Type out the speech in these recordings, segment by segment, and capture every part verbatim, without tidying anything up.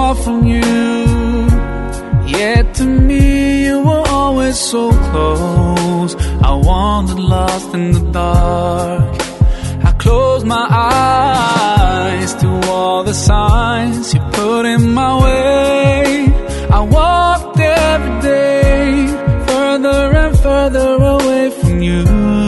far from you, yet to me you were always so close. I wandered lost in the dark. I closed my eyes to all the signs you put in my way. I walked every day further and further away from you.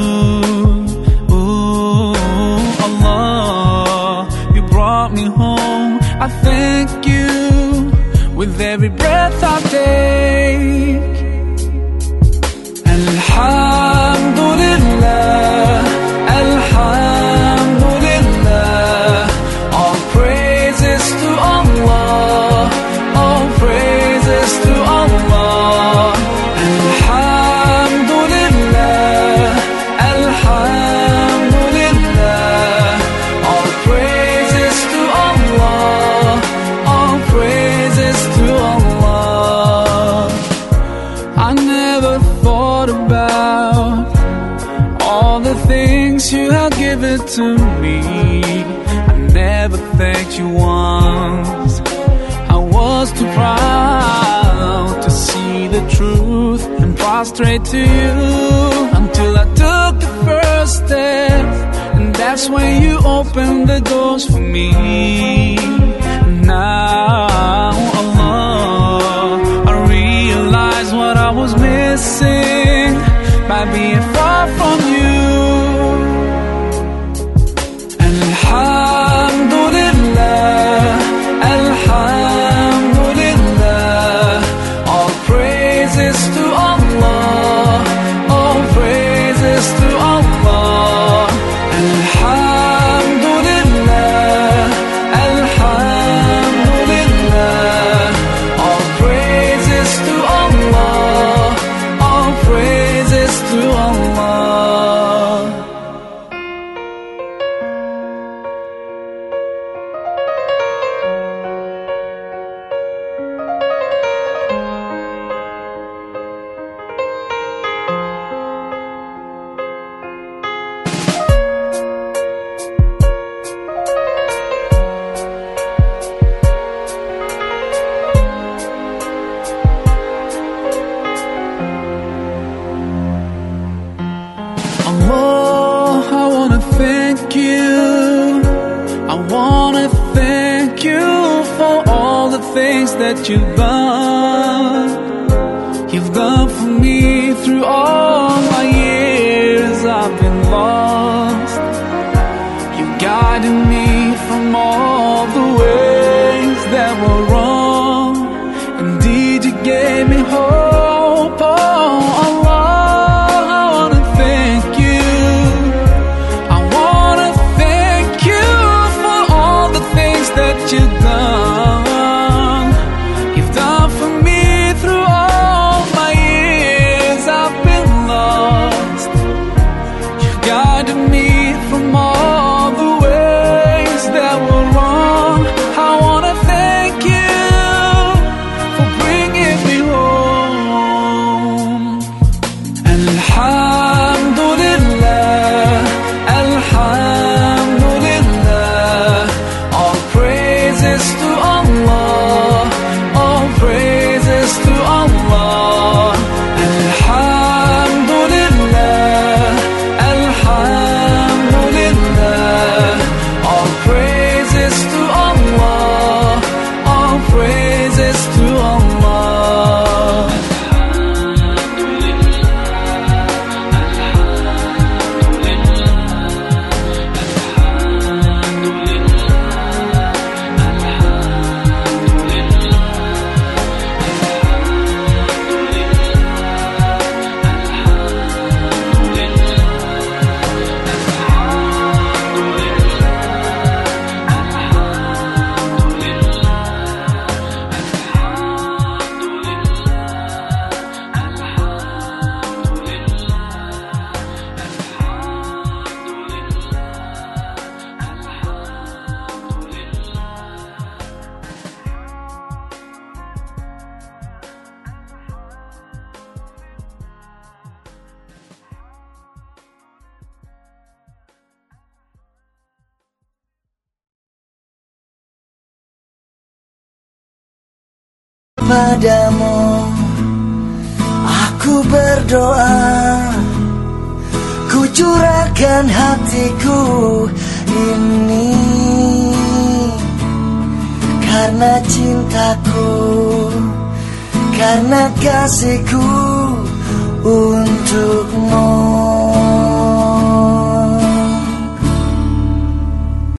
Ooh, Allah, you brought me home. I thank you with every breath I take. Alhamdulillah, Alhamdulillah, all praises to Allah, all praises to Allah. Alhamdulillah, Alhamdulillah, all praises to Allah, all praises to Allah. I never thought about all the things you have given to me. I never thanked you once. I was too proud to see the truth and prostrate to you, until I took the first step, and that's when you opened the doors for me. Now, Allah, I realize what I was missing by being far from you. Alhamdulillah, Alhamdulillah, all praises to Allah, all praises to Allah. Alhamdulillah, Alhamdulillah, all praises to Allah, all praises to Allah. Allah, I wanna thank you. I wanna thank you for all the things that you've done. You've done for me through all my years I've been lost. You guided me from all the ways that were wrong. Indeed, you gave me hope. Oh, Allah, I wanna thank you. I wanna thank you for all the things that you've done. You've done for me through all my years I've been lost. You guided me from all the ways that were wrong. I wanna thank you for bringing me home. Alhamdulillah, Alhamdulillah, all praises to Allah, all praises to Allah. Alhamdulillah, Alhamdulillah, all praises to Allah, all praises to Allah. padamu. Aku berdoa, ku curahkan hatiku ini, karena cintaku, karena kasihku untukmu.